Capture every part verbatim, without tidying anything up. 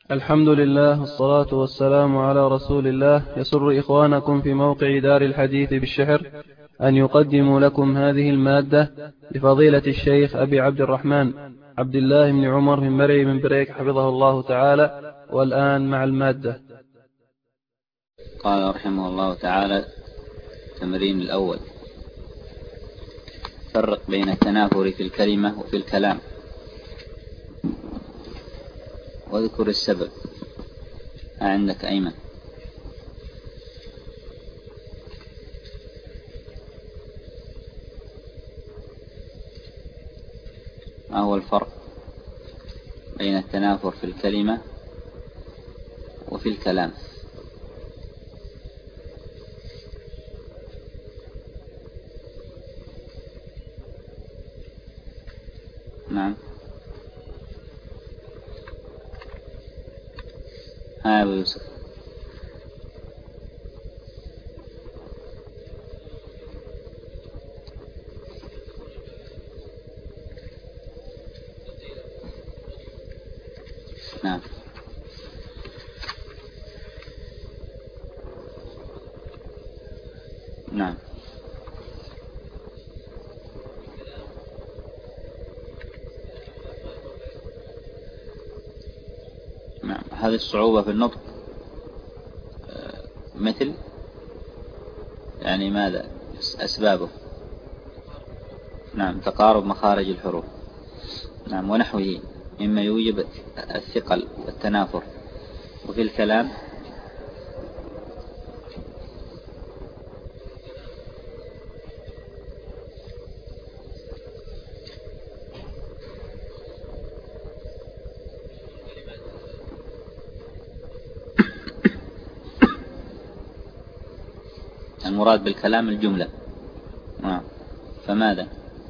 الحمد لله والصلاة والسلام على رسول الله. يسر إخوانكم في موقع دار الحديث بالشحر أن يقدموا لكم هذه المادة لفضيلة الشيخ أبي عبد الرحمن عبد الله بن عمر بن مري بن بريك حفظه الله تعالى. والآن مع المادة. قال رحمه الله تعالى: التمرين الأول: فرق بين التنافر في الكلمة وفي الكلام، واذكر السبب. عندك أيمن. ما هو الفرق بين التنافر في الكلمة وفي الكلام؟ نعم، ها أبو يوسف. نعم، نعم، نعم. هذه الصعوبة في النطق مثل يعني ماذا أسبابه؟ نعم، تقارب مخارج الحروف، نعم، ونحوه مما يوجب الثقل والتنافر. وفي الكلام المراد بالكلام الجملة. نعم، فماذا؟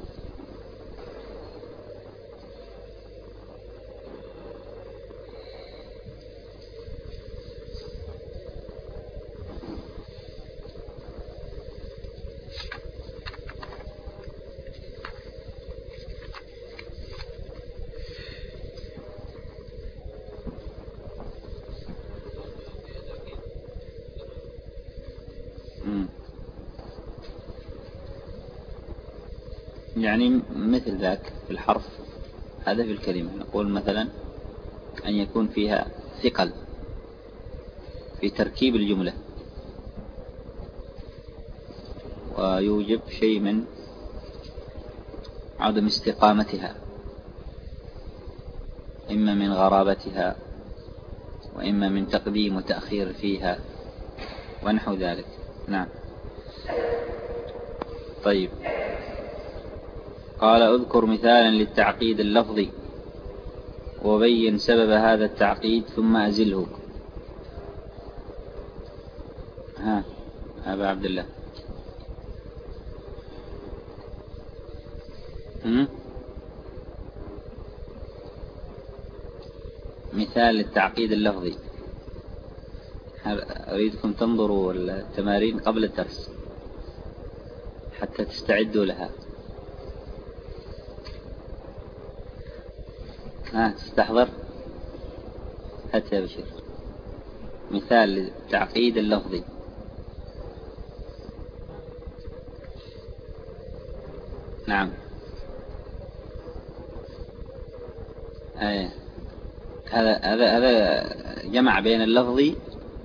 يعني مثل ذاك في الحرف هذا في الكلمة. نقول مثلا أن يكون فيها ثقل في تركيب الجملة، ويوجب شيء من عدم استقامتها، إما من غرابتها وإما من تقديم وتأخير فيها ونحو ذلك. نعم. طيب، قال: اذكر مثالا للتعقيد اللفظي وبين سبب هذا التعقيد ثم أزله. ها أبا عبد الله. هم؟ مثال للتعقيد اللفظي. أريدكم تنظروا التمارين قبل الدرس حتى تستعدوا لها. ها تستحضر؟ هات يا بشير مثال للتعقيد اللفظي. نعم. أيه. هذا هذا هذا جمع بين اللفظي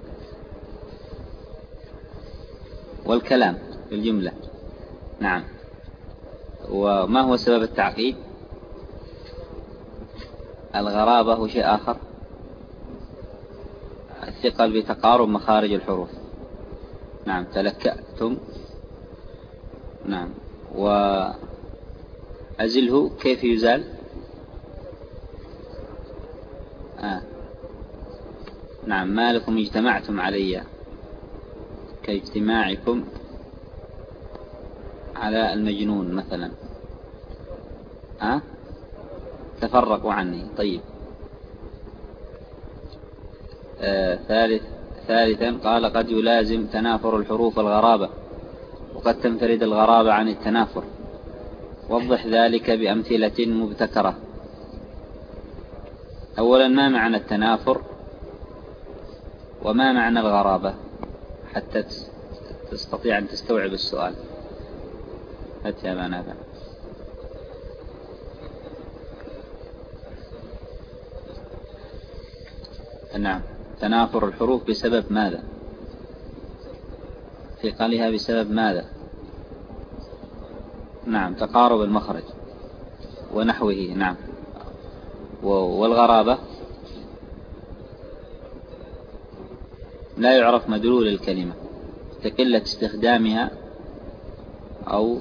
والكلام في الجملة. نعم. وما هو سبب التعقيد؟ الغرابة وشيء آخر، الثقل بتقارب مخارج الحروف. نعم، تلكأتم. نعم. وأزله كيف يزال؟ آه. نعم، ما لكم اجتمعتم علي كاجتماعكم على المجنون مثلا. آه؟ تفرقوا عني. طيب. آه ثالث ثالثا قال: قد يلازم تنافر الحروف الغرابة، وقد تنفرد الغرابة عن التنافر. وضح ذلك بأمثلة مبتكرة. أولا، ما معنى التنافر وما معنى الغرابة حتى تستطيع أن تستوعب السؤال؟ هات يا نافع. نعم. تنافر الحروف بسبب ماذا؟ في قالها بسبب ماذا؟ نعم، تقارب المخرج ونحوه. نعم. والغرابة لا يعرف مدلول الكلمة كقلة استخدامها أو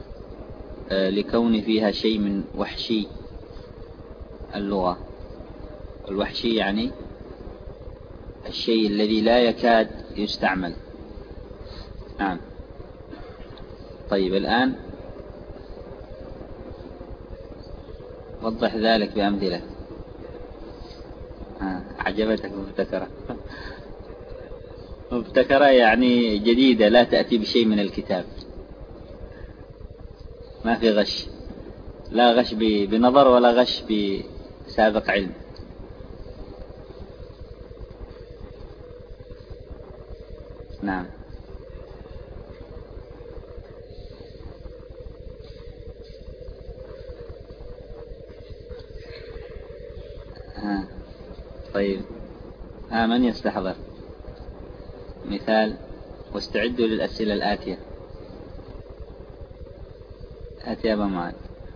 لكون فيها شيء من وحشي اللغة. الوحشي يعني الشيء الذي لا يكاد يستعمل. نعم. طيب الآن وضح ذلك بأمثلة. آه. عجبتك مبتكرة؟ مبتكرة يعني جديدة لا تأتي بشيء من الكتاب، ما في غش، لا غش بنظر ولا غش بسابق علم. نعم. آه. طيب آه من يستحضر مثال؟ واستعدوا للأسئلة الآتية. آتي أبا معاذ.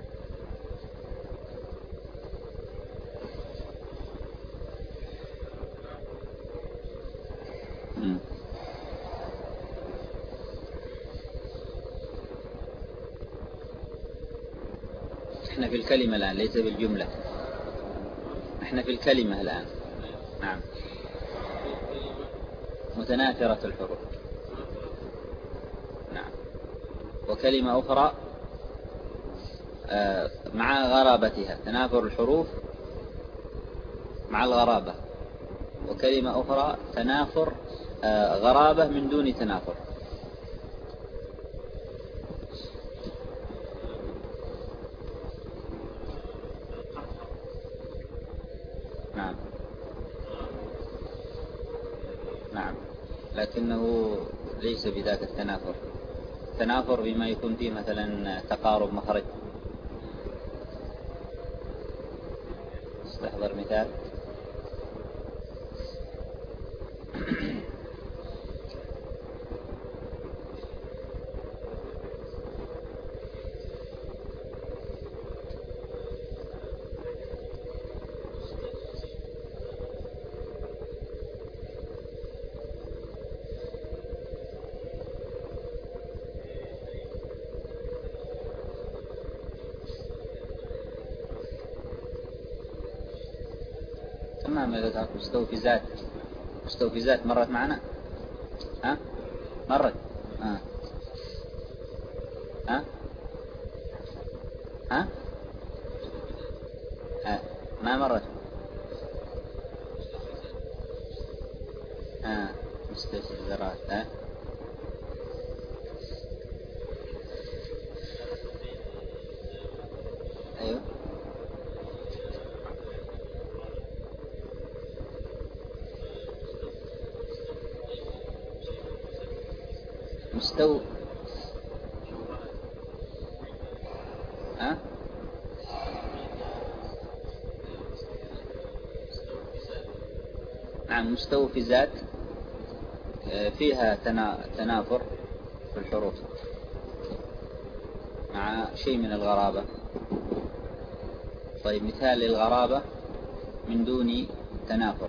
احنا في الكلمة الآن ليس بالجملة، احنا في الكلمة الآن. نعم. متناثرة الحروف. نعم. وكلمة أخرى مع غرابتها، تنافر الحروف مع الغرابة. وكلمة أخرى تنافر غرابة من دون تنافر. نعم. نعم. لكنه ليس بذاك التنافر. تنافر بما يكون فيه مثلا تقارب مخرج. استحضر مثال. تمام. إذا ذكرت مستوفزات، مستوفزات مرت معنا. ها مرت. ها ها ها, ها؟ ما مرت. ها مستفزرات. ها أيوه. مستو ها نعم. مستوفزات فيها تنافر في الحروف مع شيء من الغرابة. طيب مثال للغرابة من دون تنافر.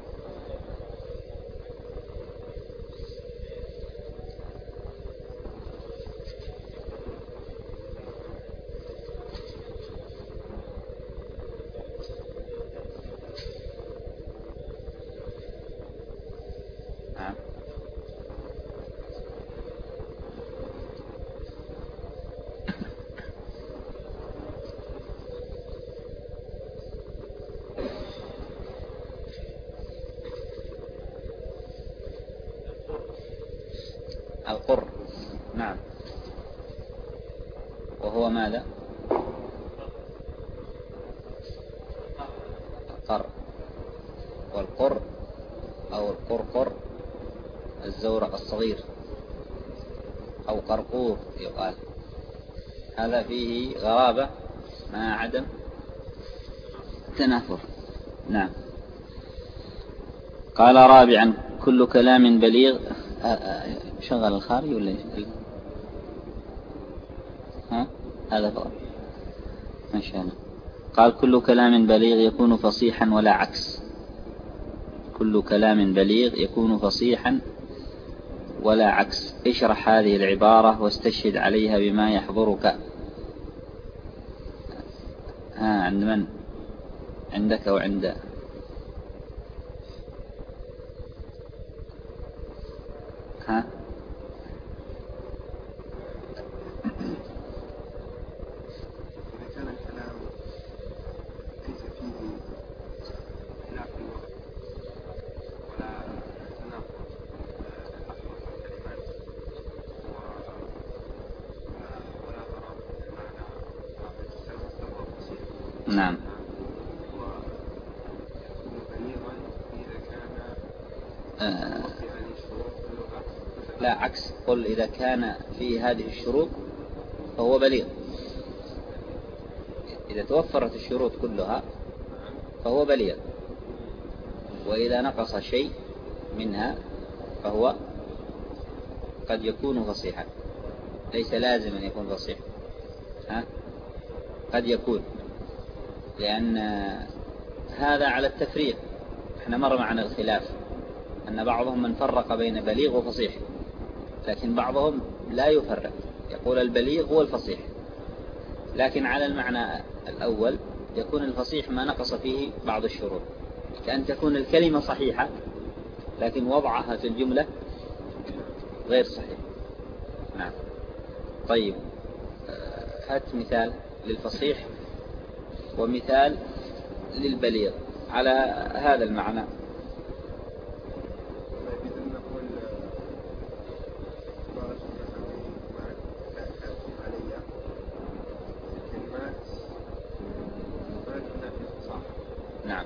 القر. نعم. وهو ماذا؟ القر. والقر أو القرقر الزورق الصغير، أو قرقور يقال. هذا فيه غرابة مع عدم تنافر. نعم. قال رابعا كل كلام بليغ. شغل الخارج ولا ايش؟ ها هذا فقط ما شاء الله. قال كل كلام بليغ يكون فصيحا ولا عكس. كل كلام بليغ يكون فصيحا ولا عكس. اشرح هذه العبارة واستشهد عليها بما يحضرك. ها عند من؟ عندك أو عند؟ ها نعم. آه. لا عكس. قل إذا كان في هذه الشروط فهو بليغ. إذا توفرت الشروط كلها فهو بليغ، وإذا نقص شيء منها فهو قد يكون فصيحا. ليس لازم أن يكون فصيح، ها؟ قد يكون، لأن هذا على التفريق. احنا مر معنا الخلاف أن بعضهم من فرق بين بليغ وفصيح، لكن بعضهم لا يفرق، يقول البليغ هو الفصيح. لكن على المعنى الأول يكون الفصيح ما نقص فيه بعض الشروط، كأن تكون الكلمة صحيحة لكن وضعها في الجملة غير صحيح. نعم. طيب هات مثال للفصيح ومثال للبليغ على هذا المعنى. نعم.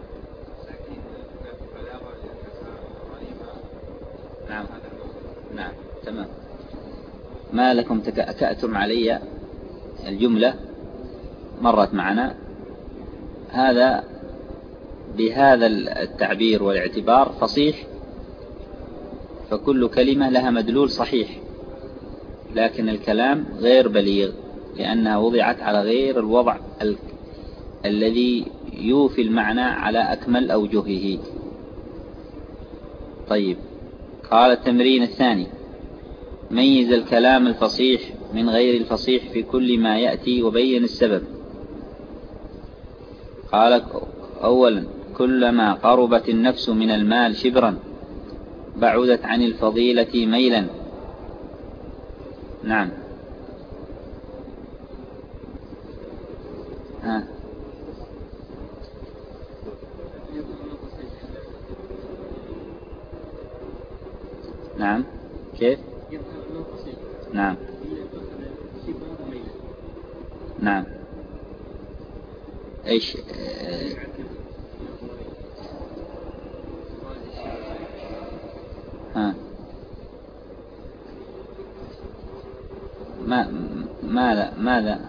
نعم. نعم. تمام. ما لكم تكأتم علي الجملة مرت معنا. هذا بهذا التعبير والاعتبار فصيح، فكل كلمة لها مدلول صحيح، لكن الكلام غير بليغ لأنها وضعت على غير الوضع ال... الذي يوفي المعنى على أكمل أوجهه. طيب قال التمرين الثاني ميز الكلام الفصيح من غير الفصيح في كل ما يأتي وبين السبب. قال أولا كلما قربت النفس من المال شبرا بعدت عن الفضيلة ميلا. نعم. ها. نعم. كيف؟ نعم. نعم. ايش؟ ها. ما ماذا ماذا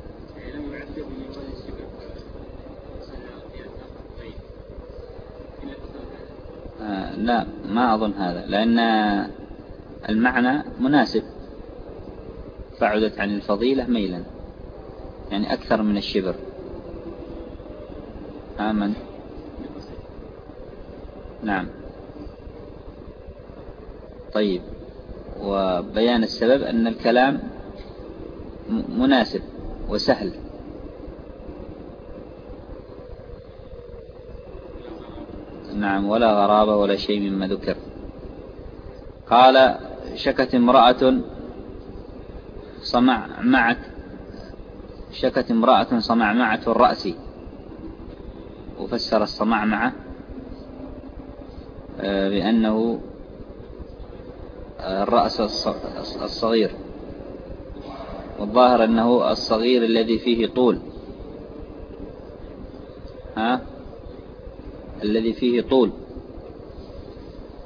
آه لا ما أظن هذا، لأن المعنى مناسب. بعدت عن الفضيلة ميلا يعني أكثر من الشبر. آمن. نعم. طيب وبيان السبب أن الكلام مناسب وسهل. نعم. ولا غرابة ولا شيء مما ذكر. قال شكت امرأة صمع معت شكت امرأة صمعمعة الرأس، وفسر الصمعمعة بأنه الرأس الصغير، والظاهر أنه الصغير الذي فيه طول. ها الذي فيه طول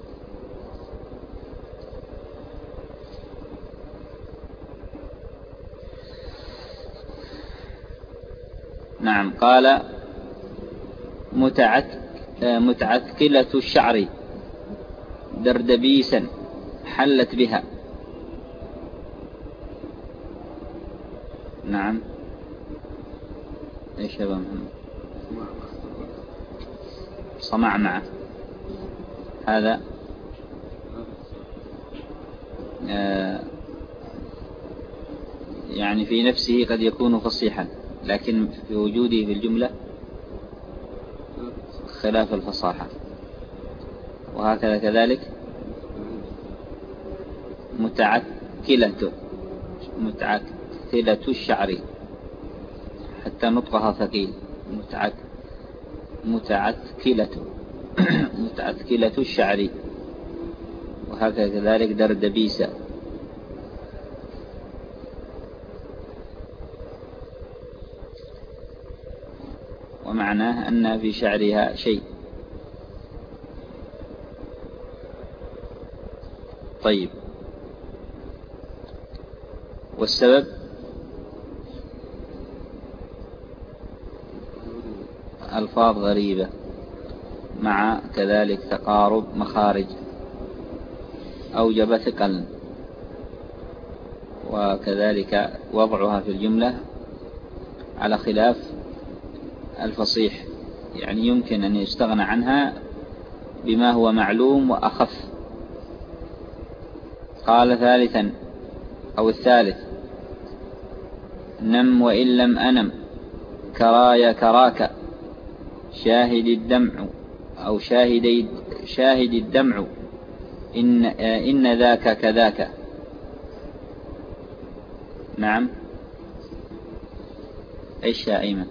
نعم. قال متعت متعتكلة الشعر دردبيسا حلت بها. نعم. ايش يا ابو محمد؟ صمع معه. هذا آه يعني في نفسه قد يكون فصيحا، لكن في وجوده في الجملة خلاف الفصاحة. وهكذا كذلك متعكلة متعكلة الشعر حتى نطقها ثقيل. متعك متعكلة متعكلة الشعر. وهكذا كذلك دردبيسة. ومعناه أن في شعرها شيء. طيب. والسبب ألفاظ غريبة مع كذلك تقارب مخارج أوجب ثقلا، وكذلك وضعها في الجملة على خلاف الفصيح، يعني يمكن أن يستغنى عنها بما هو معلوم وأخف. قال ثالثا أو الثالث نم وإن لم أنم كرايا كراك شاهد الدمع أو شاهد شاهد الدمع إن, إن ذاك كذاك. نعم. إيش يا أيمن؟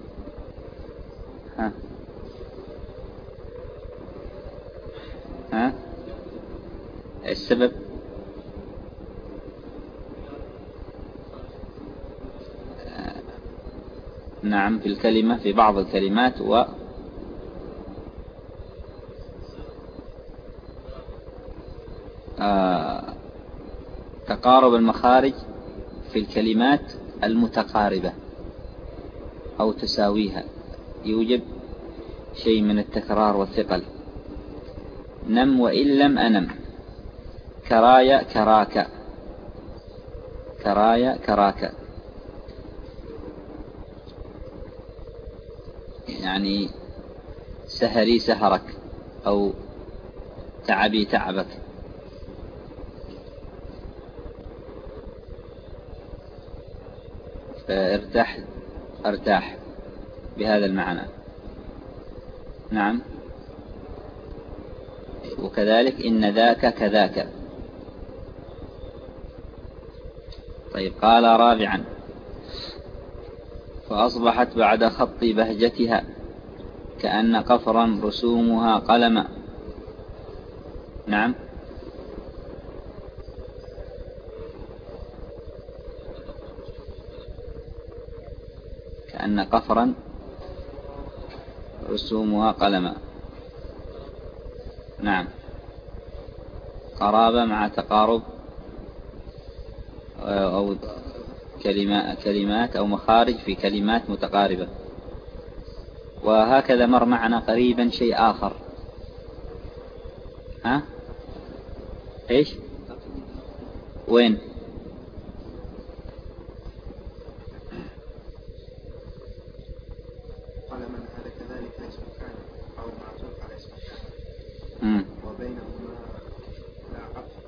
ها ها السبب نعم في الكلمة، في بعض الكلمات، و آه تقارب المخارج في الكلمات المتقاربة أو تساويها يوجب شيء من التكرار والثقل. نم وإن لم أنم كرايا كراك كرايا كراك، يعني سهري سهرك أو تعبي تعبك. فارتاح ارتاح بهذا المعنى. نعم. وكذلك إن ذاك كذاك. طيب. قال رابعا فأصبحت بعد خط بهجتها كأن قفرا رسومها قلما. نعم. كأن قفرا رسومها قلما. نعم. قرابة مع تقارب أو كلمات أو مخارج في كلمات متقاربة. وهكذا مر معنا قريبا شيء آخر. ها إيش وين؟ قال من هذا كذلك اسم كان أو معطوف على اسم كان وبينهما لا عطف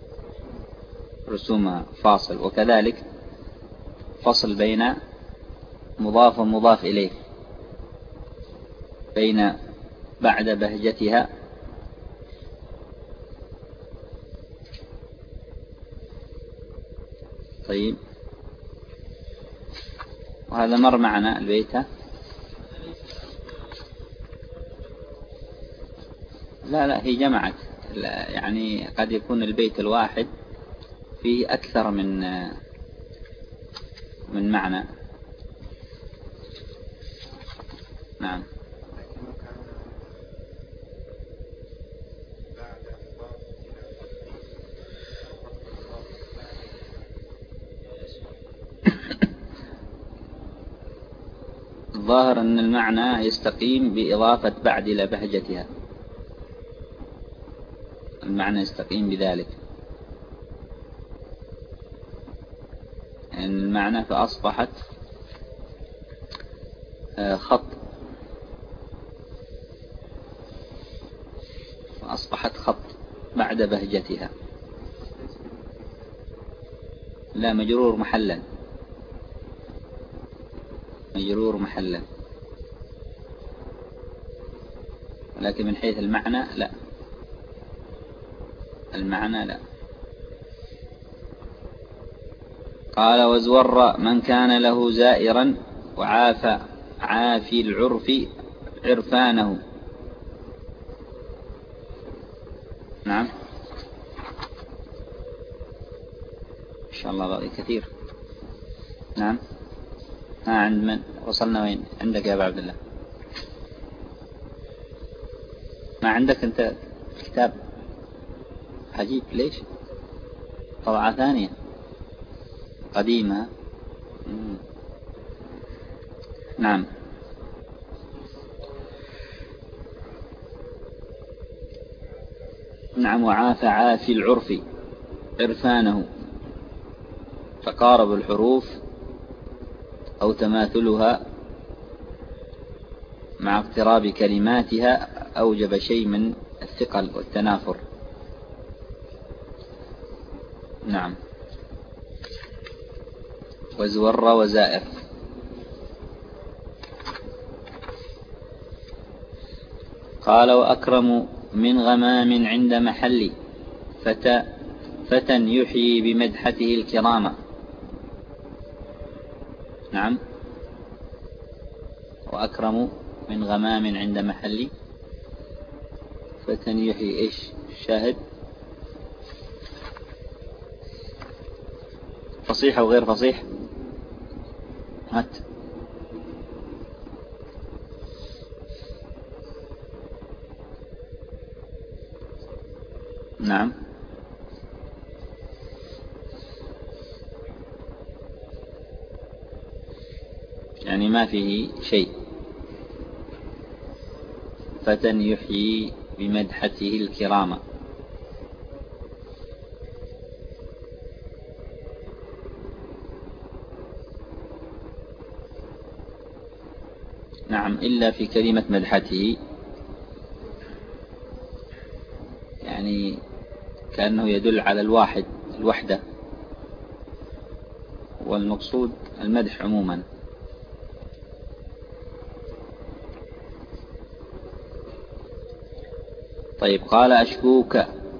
رسوم فاصل، وكذلك فصل بين مضاف ومضاف إليه، بين بعد بهجتها طيب. وهذا مر معنا البيت. لا لا هي جمعت، يعني قد يكون البيت الواحد فيه أكثر من من معنى. نعم. ظاهر أن المعنى يستقيم بإضافة بعد إلى بهجتها، المعنى يستقيم بذلك، يعني المعنى فأصبحت خط، فأصبحت خط بعد بهجتها. لا، مجرور محلا، مجرور محلا، ولكن من حيث المعنى لا، المعنى لا. قال وزور من كان له زائرا وعافى عافي العرف عرفانه. نعم، إن شاء الله باقي كثير. نعم، ها عند من وصلنا؟ وين عندك يا أبا عبد الله؟ ما عندك أنت كتاب عجيب، ليش طبعة ثانية قديمة؟ مم. نعم. نعم، وعاف عافي العرف عرفانه، تقارب الحروف أو تماثلها مع اقتراب كلماتها أوجب شيء من الثقل والتنافر. نعم. وزور وزائر. قال وأكرم من غمام عند محل فتى فتى يحيي بمدحته الكرامة. نعم، وأكرم من غمام عند محل فتى يحيي. إيش الشاهد؟ فصيح أو غير فصيح؟ هات. نعم، يعني ما فيه شيء. فتى يحيي بمدحته الكرامة. نعم، إلا في كلمة مدحته، يعني كأنه يدل على الواحد الوحدة، والمقصود المدح عموما. طيب، قال أشكوك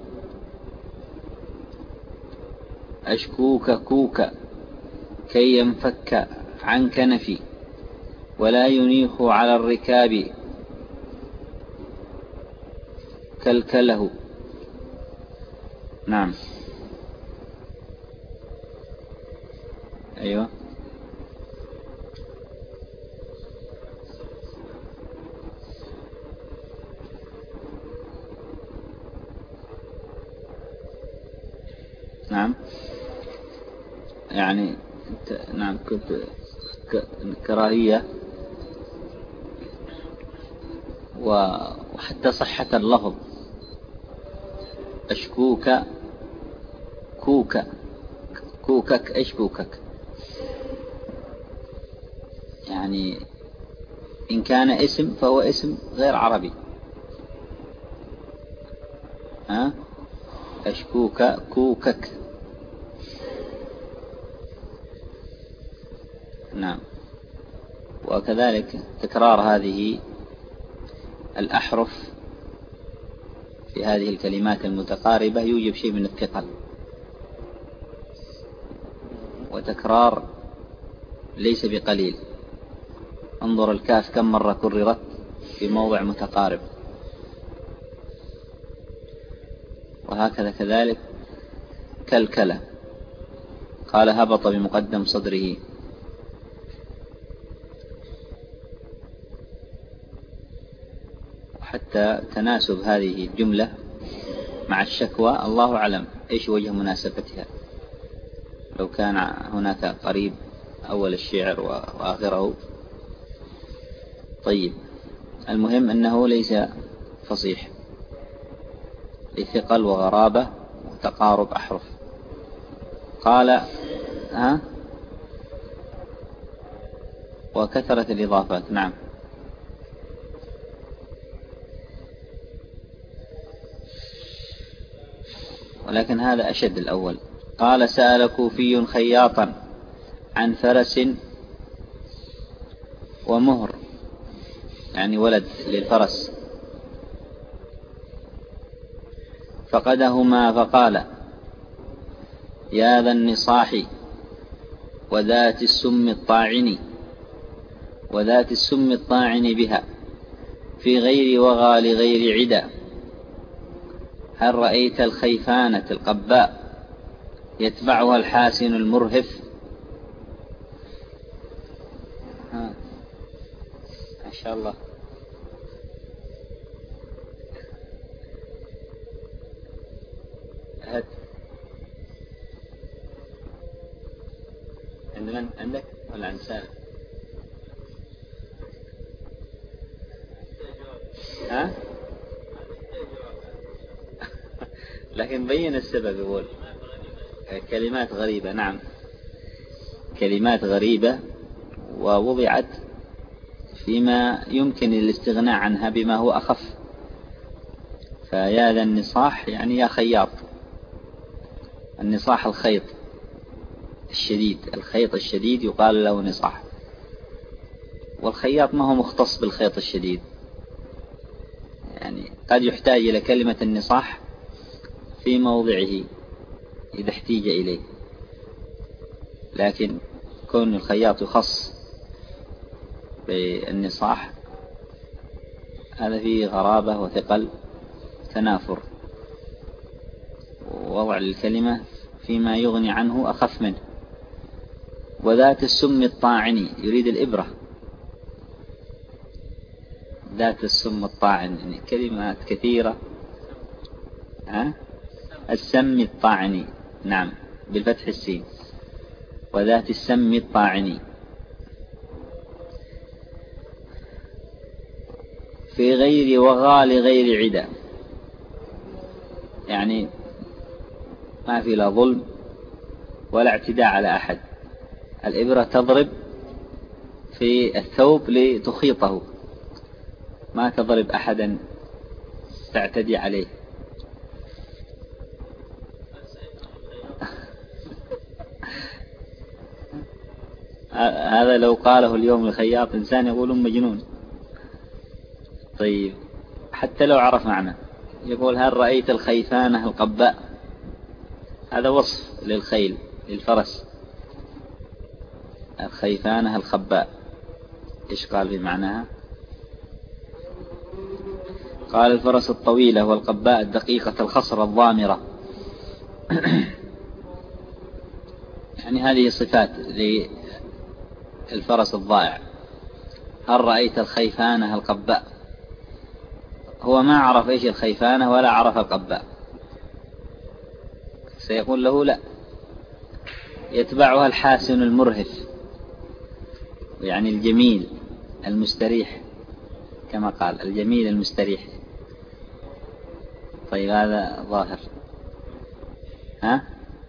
أشكوك كوك كي ينفك عن كنفي ولا ينيخ على الركاب كلكله. نعم، أيوة. نعم، يعني نعم كنت كراهية وحتى صحة اللفظ. أشكوك كوك كوكك. إيش كوكك؟ يعني إن كان اسم فهو اسم غير عربي. ها، أشكوك كوكك. نعم. وكذلك تكرار هذه الأحرف في هذه الكلمات المتقاربة يوجب شيء من الثقل، وتكرار ليس بقليل. انظر الكاف كم مرة كررت في موضع متقارب، وهكذا كذلك كلكلة. قال هبط بمقدم صدره. حتى تناسب هذه الجملة مع الشكوى الله أعلم إيش وجه مناسبتها، لو كان هناك قريب أول الشعر وآخره طيب، المهم أنه ليس فصيح لثقل وغرابة وتقارب أحرف. قال ها وكثرة الإضافات. نعم. ولكن هذا أشد الأول. قال سأل كوفي خياطا عن فرس ومهر، يعني ولد للفرس، فقدهما فقال يا ذا النصاح وذات السم الطاعن وذات السم الطاعن بها في غير وغى لغير عدا، هل رأيت الخيفانة القباء يتبعها الحاسن المرهف؟ ها ما شاء الله. هات عند من؟ عندك ولا عند سالم؟ ها لكن بين السبب. يقول كلمات غريبة. نعم، كلمات غريبة ووضعت فيما يمكن الاستغناء عنها بما هو أخف. فيا ذا النصاح يعني يا خياط. النصاح الخيط الشديد، الخيط الشديد يقال له نصاح، والخياط ما هو مختص بالخيط الشديد، يعني قد يحتاج إلى كلمة النصاح في موضعه إذا احتيج إليه، لكن كون الخياط يخص بالنصاح هذا فيه غرابة وثقل تنافر، ووضع الكلمة فيما يغني عنه أخف منه. وذات السم الطاعن يريد الإبرة. ذات السم الطاعن يعني كلمات كثيرة. ها؟ السم الطاعن. نعم، بالفتح السين. وذات السم الطاعن في غير وغى لغير عدا، يعني ما في لا ظلم ولا اعتداء على أحد. الإبرة تضرب في الثوب لتخيطه، ما تضرب أحدا تعتدي عليه. هذا لو قاله اليوم الخياط إنسان يقول مجنون. طيب، حتى لو عرف معنى يقول هل رأيت الخيفانة القباء؟ هذا وصف للخيل للفرس. الخيفانة الخباء إيش قال بمعناها؟ قال الفرس الطويلة والقباء الدقيقة الخصر الضامرة. يعني هذه صفات للفرس الضائع. هل رأيت الخيفانة القباء؟ هو ما عرف إيش الخيفانة ولا عرف القباء، سيقول له لا. يتبعها الحاسن المرهف، يعني الجميل المستريح، كما قال الجميل المستريح. طيب هذا ظاهر. ها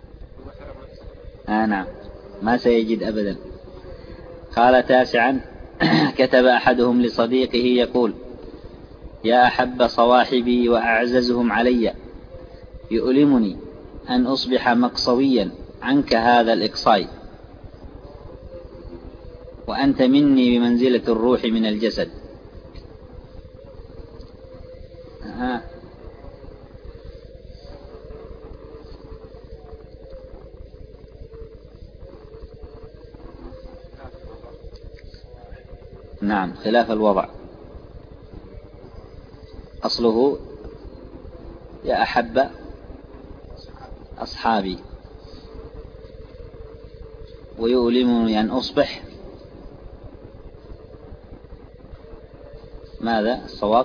آه نعم، ما سيجد أبدا. قال تاسعا كتب أحدهم لصديقه يقول يا أحب صواحبي وأعززهم علي، يؤلمني أن أصبح مقصويا عنك هذا الإقصاي، وأنت مني بمنزلة الروح من الجسد. ها نعم، خلاف الوضع. أصله يا أحب أصحابي، ويؤلمني أن أصبح ماذا الصواب؟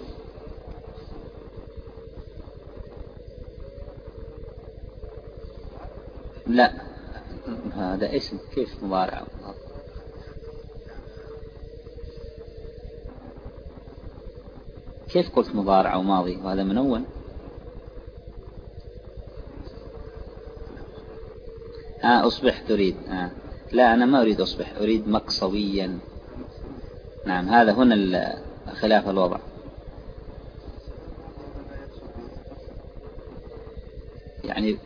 لا، هذا اسم كيف مضارع؟ كيف قلت مضارع أو ماضي وهذا منون؟ آه أصبح تريد. آه. لا أنا ما أريد أصبح، أريد مقصويا. نعم هذا هنا خلاف الوضع. يعني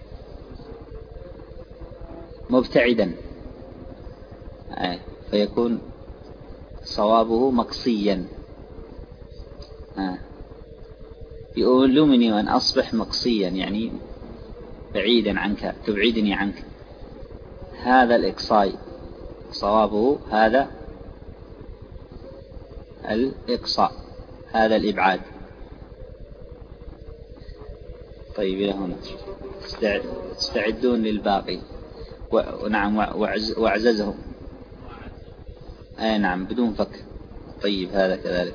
مبتعدا، آه. فيكون صوابه مقصيا. آه. يؤلمني أن أصبح مقصيا، يعني بعيدا عنك، تبعدني عنك. هذا الإقصاء صوابه هذا الإقصاء، هذا الإبعاد. طيب إلى هنا تستعدون للباقي. ونعم وأعززهم. أي نعم بدون فك. طيب هذا كذلك.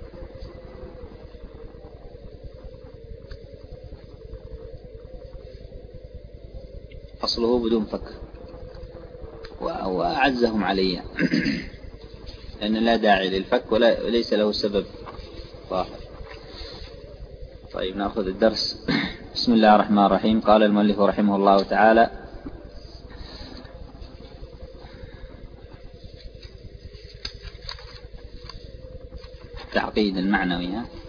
أصله بدون فك وأعزهم علي لأن لا داعي للفك ولا ليس له سبب ظاهر. طيب نأخذ الدرس. بسم الله الرحمن الرحيم. قال المؤلف رحمه الله تعالى: التعقيد المعنوي.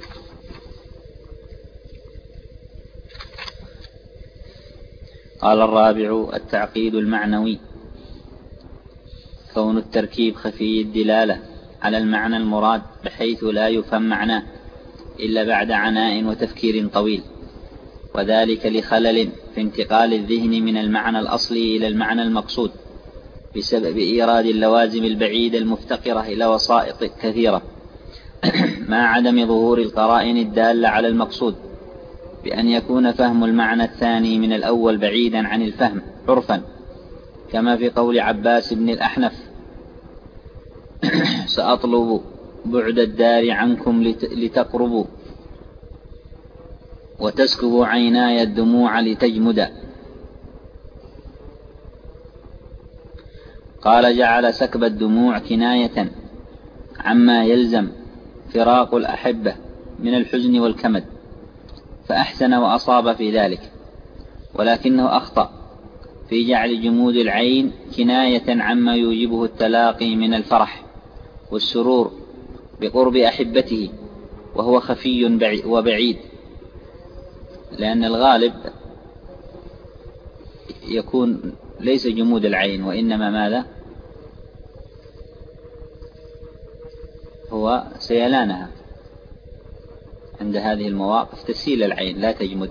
قال الرابع: التعقيد المعنوي كون التركيب خفي الدلالة على المعنى المراد بحيث لا يفهم معناه إلا بعد عناء وتفكير طويل، وذلك لخلل في انتقال الذهن من المعنى الأصلي إلى المعنى المقصود بسبب إيراد اللوازم البعيدة المفتقرة إلى وسائط كثيرة مع عدم ظهور القرائن الدالة على المقصود، بأن يكون فهم المعنى الثاني من الأول بعيدا عن الفهم عرفا، كما في قول عباس بن الأحنف: سأطلب بعد الدار عنكم لتقربوا وتسكب عيناي الدموع لتجمد. قال: جعل سكب الدموع كناية عما يلزم فراق الأحبة من الحزن والكمد، فأحسن وأصاب في ذلك، ولكنه أخطأ في جعل جمود العين كناية عما يوجبه التلاقي من الفرح والسرور بقرب أحبته، وهو خفي وبعيد، لأن الغالب يكون ليس جمود العين وإنما ماذا؟ هو سيلانها عند هذه المواقف، تسيل العين لا تجمد.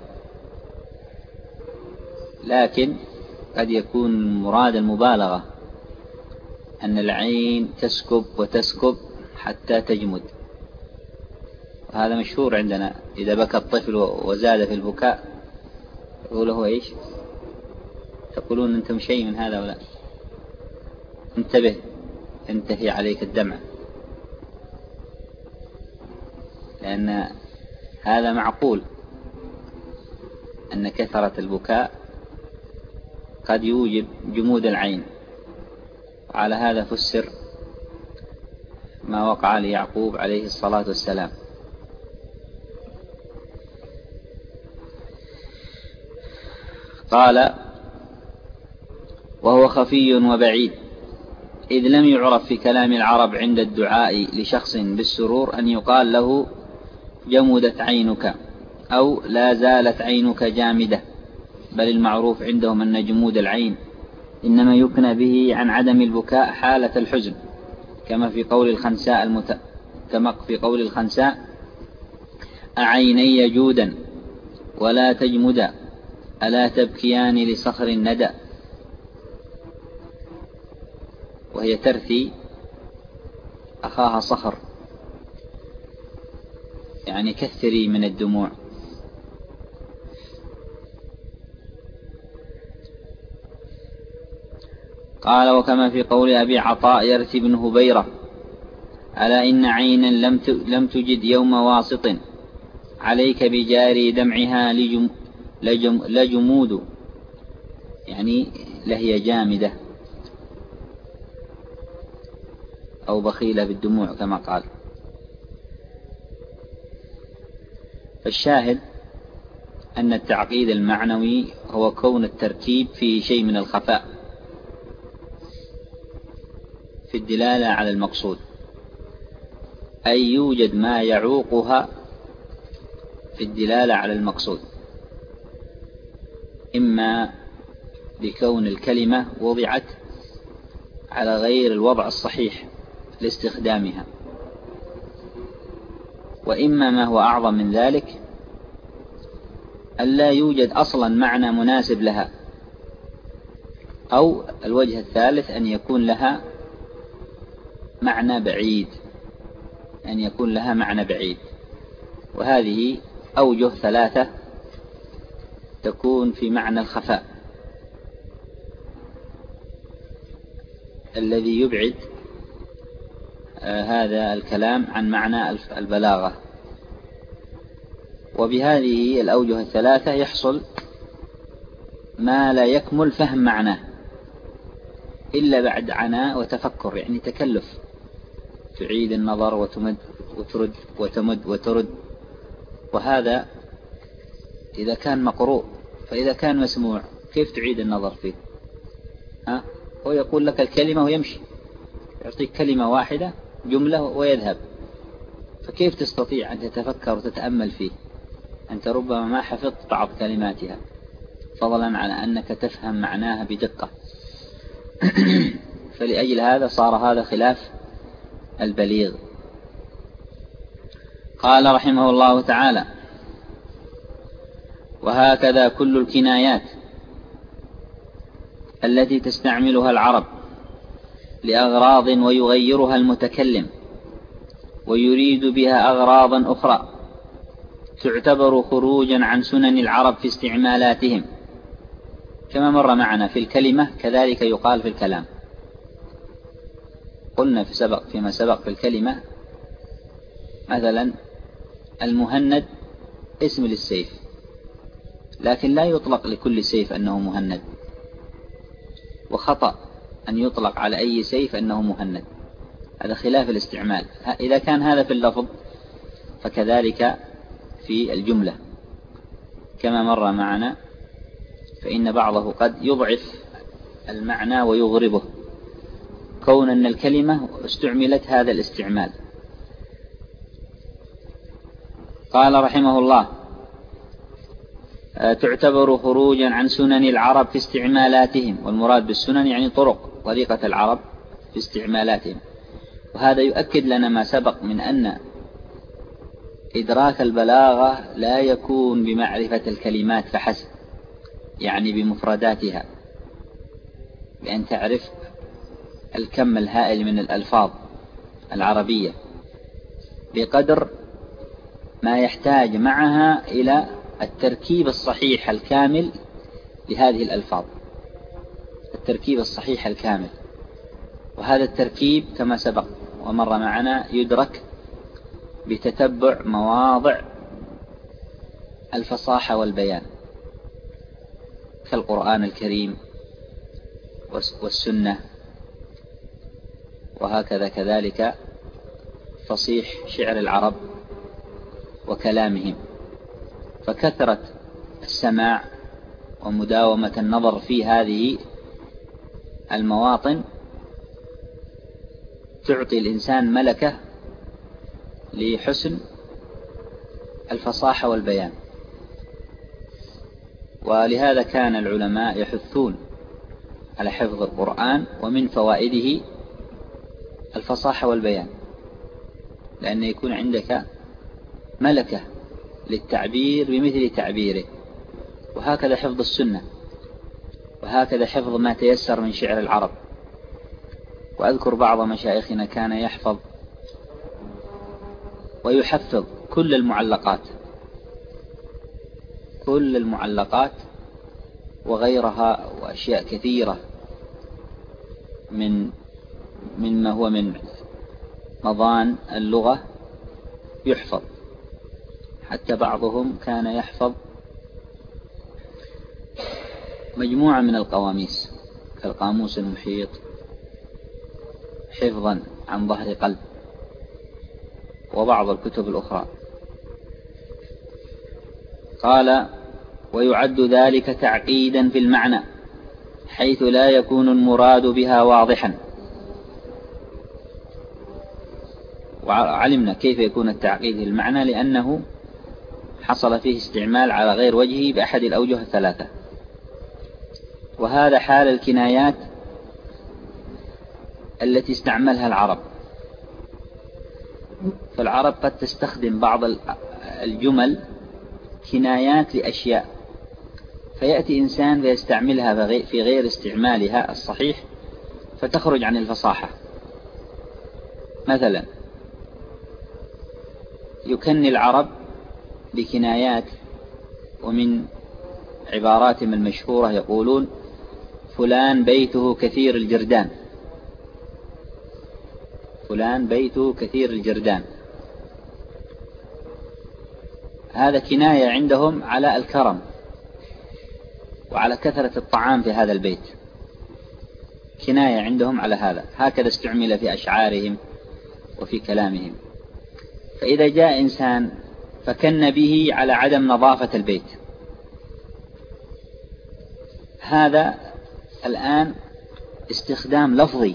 لكن قد يكون مراد المبالغة أن العين تسكب وتسكب حتى تجمد، وهذا مشهور عندنا. إذا بكى الطفل وزاد في البكاء يقوله إيش؟ تقولون أنتم شيء من هذا ولا؟ انتبه، انتهي عليك الدمع، لأن هذا معقول أن كثرة البكاء قد يوجب جمود العين. وعلى هذا فسر ما وقع ليعقوب عليه الصلاة والسلام. قال: وهو خفي وبعيد، إذ لم يعرف في كلام العرب عند الدعاء لشخص بالسرور أن يقال له جمدت عينك أو لا زالت عينك جامدة، بل المعروف عندهم أن جمود العين إنما يكنى به عن عدم البكاء حالة الحزن، كما في قول الخنساء المت... كما في قول الخنساء: أعيني جودا ولا تجمدا ألا تبكيان لصخر الندى، وهي ترثي أخاها صخر، يعني كثري من الدموع. قال: وكما في قول أبي عطاء يرثي بن هبيرة: ألا إن عينا لم لم تجد يوم واسط عليك بجاري دمعها لجم لجم لجمود، يعني لهي جامدة أو بخيلة بالدموع كما قال. الشاهد أن التعقيد المعنوي هو كون التركيب فيه شيء من الخفاء في الدلالة على المقصود، أي يوجد ما يعوقها في الدلالة على المقصود، إما بكون الكلمة وضعت على غير الوضع الصحيح لاستخدامها، وإما ما هو أعظم من ذلك ألا يوجد أصلا معنى مناسب لها، أو الوجه الثالث أن يكون لها معنى بعيد أن يكون لها معنى بعيد وهذه أوجه ثلاثة تكون في معنى الخفاء الذي يبعد آه هذا الكلام عن معنى البلاغة. وبهذه الأوجه الثلاثة يحصل ما لا يكمل فهم معناه إلا بعد عناء وتفكر، يعني تكلف، تعيد النظر وتمد وترد وتمد وترد، وهذا إذا كان مقروء. فإذا كان مسموع كيف تعيد النظر فيه؟ ها؟ هو يقول لك الكلمة ويمشي، يعطيك كلمة واحدة جملة ويذهب، فكيف تستطيع أن تتفكر وتتأمل فيه؟ أنت ربما ما حفظت بعض كلماتها فضلا عن أنك تفهم معناها بدقة. فلأجل هذا صار هذا خلاف البليغ. قال رحمه الله تعالى: وهكذا كل الكنايات التي تستعملها العرب لأغراض ويغيرها المتكلم ويريد بها أغراضا أخرى تعتبر خروجا عن سنن العرب في استعمالاتهم، كما مر معنا في الكلمة كذلك يقال في الكلام. قلنا في سبق فيما سبق في الكلمة مثلا المهند اسم للسيف، لكن لا يطلق لكل سيف أنه مهند، وخطأ أن يطلق على أي سيف أنه مهند، هذا خلاف الاستعمال. إذا كان هذا في اللفظ فكذلك في الجملة كما مر معنا، فإن بعضه قد يضعف المعنى ويغربه كون أن الكلمة استعملت هذا الاستعمال. قال رحمه الله: تعتبر خروجا عن سنن العرب في استعمالاتهم، والمراد بالسنن يعني طرق طريقة العرب في استعمالاتهم. وهذا يؤكد لنا ما سبق من أن إدراك البلاغة لا يكون بمعرفة الكلمات فحسب، يعني بمفرداتها، بأن تعرف الكم الهائل من الألفاظ العربية بقدر ما يحتاج معها إلى التركيب الصحيح الكامل لهذه الألفاظ، التركيب الصحيح الكامل. وهذا التركيب كما سبق ومر معنا يدرك بتتبع مواضع الفصاحة والبيان كالقرآن الكريم والسنة، وهكذا كذلك فصيح شعر العرب وكلامهم. فكثرة السماع ومداومة النظر في هذه المواطن تعطي الإنسان ملكة لحسن الفصاحة والبيان. ولهذا كان العلماء يحثون على حفظ القرآن، ومن فوائده الفصاحة والبيان، لأن يكون عندك ملكة للتعبير بمثل تعبيره. وهكذا حفظ السنة، وهكذا حفظ ما تيسر من شعر العرب. وأذكر بعض مشايخنا كان يحفظ ويحفظ كل المعلقات كل المعلقات وغيرها وأشياء كثيرة من مما هو من مضان اللغة يحفظ. حتى بعضهم كان يحفظ مجموعة من القواميس كالقاموس المحيط حفظا عن ظهر قلب، وبعض الكتب الأخرى. قال: ويعد ذلك تعقيدا في المعنى حيث لا يكون المراد بها واضحا. وعلمنا كيف يكون التعقيد في المعنى، لأنه حصل فيه استعمال على غير وجهه بأحد الأوجه الثلاثة. وهذا حال الكنايات التي استعملها العرب. فالعرب قد تستخدم بعض الجمل كنايات لأشياء، فيأتي إنسان فيستعملها في غير استعمالها الصحيح فتخرج عن الفصاحة. مثلا يكني العرب بكنايات، ومن عباراتهم المشهورة يقولون: فلان بيته كثير الجردان، فلان بيته كثير الجردان. هذا كناية عندهم على الكرم وعلى كثرة الطعام في هذا البيت، كناية عندهم على هذا. هكذا استعمل في أشعارهم وفي كلامهم. فإذا جاء إنسان فكن به على عدم نظافة البيت، هذا الآن استخدام لفظي،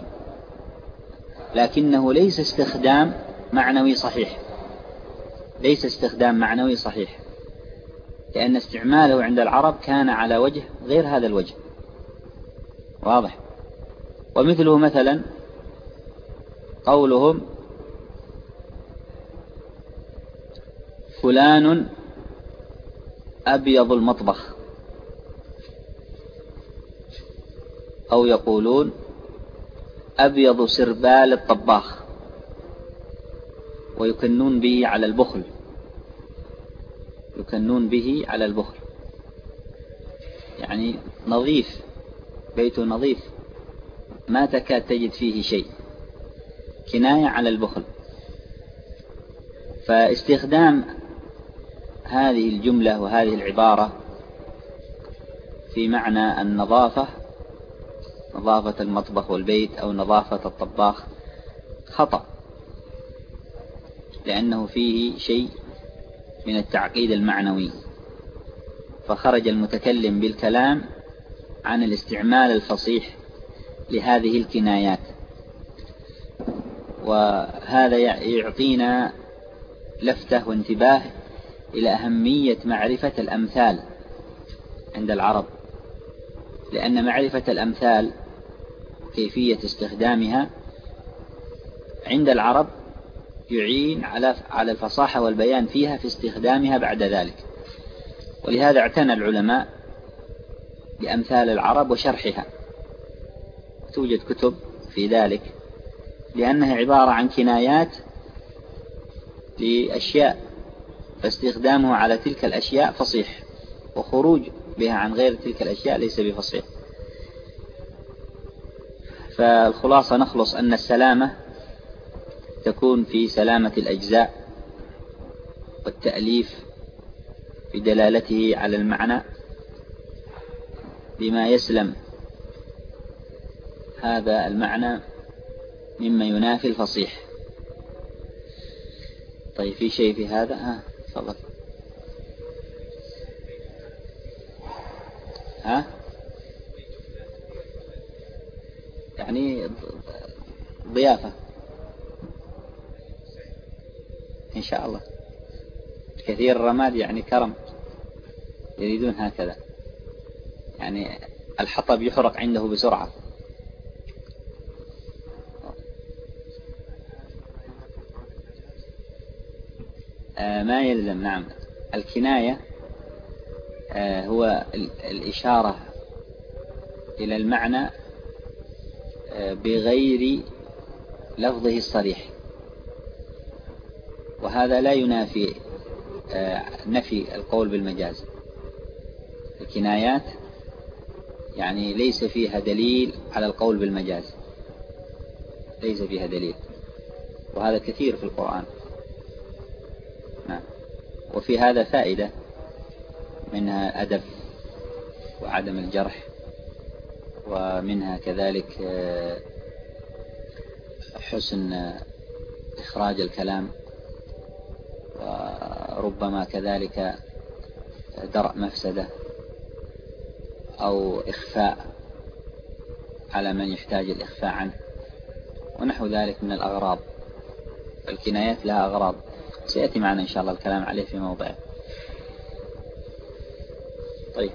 لكنه ليس استخدام معنوي صحيح، ليس استخدام معنوي صحيح، لأن استعماله عند العرب كان على وجه غير هذا الوجه. واضح؟ ومثله مثلا قولهم: فلان أبيض المطبخ، أو يقولون: أبيض سربال الطباخ، ويكنون به على البخل، يكنون به على البخل، يعني نظيف، بيته نظيف ما تكاد تجد فيه شيء، كناية على البخل. فاستخدام هذه الجملة وهذه العبارة في معنى النظافة، نظافة المطبخ والبيت أو نظافة الطباخ، خطأ، لأنه فيه شيء من التعقيد المعنوي، فخرج المتكلم بالكلام عن الاستعمال الفصيح لهذه الكنايات. وهذا يعطينا لفتة وانتباه إلى أهمية معرفة الأمثال عند العرب، لأن معرفة الأمثال كيفية استخدامها عند العرب يعين على على الفصاحة والبيان فيها في استخدامها بعد ذلك. ولهذا اعتنى العلماء بأمثال العرب وشرحها، توجد كتب في ذلك، لأنها عبارة عن كنايات لأشياء، فاستخدامه على تلك الأشياء فصيح، وخروج بها عن غير تلك الأشياء ليس بفصيح. فالخلاصة نخلص أن السلامة تكون في سلامة الأجزاء والتأليف في دلالته على المعنى بما يسلم هذا المعنى مما ينافي الفصيح. طيب في شيء في هذا؟ ها تفضل. ها يعني ضيافة إن شاء الله. كثير الرماد يعني كرم، يريدون هكذا، يعني الحطب يحرق عنده بسرعة. آه ما يلزم. نعم، الكناية آه هو الإشارة إلى المعنى آه بغير لفظه الصريح، وهذا لا ينافي آه نفي القول بالمجاز. الكنايات يعني ليس فيها دليل على القول بالمجاز، ليس فيها دليل، وهذا كثير في القرآن. نعم. وفي هذا فائدة، منها أدب وعدم الجرح، ومنها كذلك حسن إخراج الكلام، وربما كذلك درء مفسدة أو إخفاء على من يحتاج الإخفاء عنه ونحو ذلك من الأغراض. الكنايات لها أغراض سيأتي معنا إن شاء الله الكلام عليه في موضعه. طيب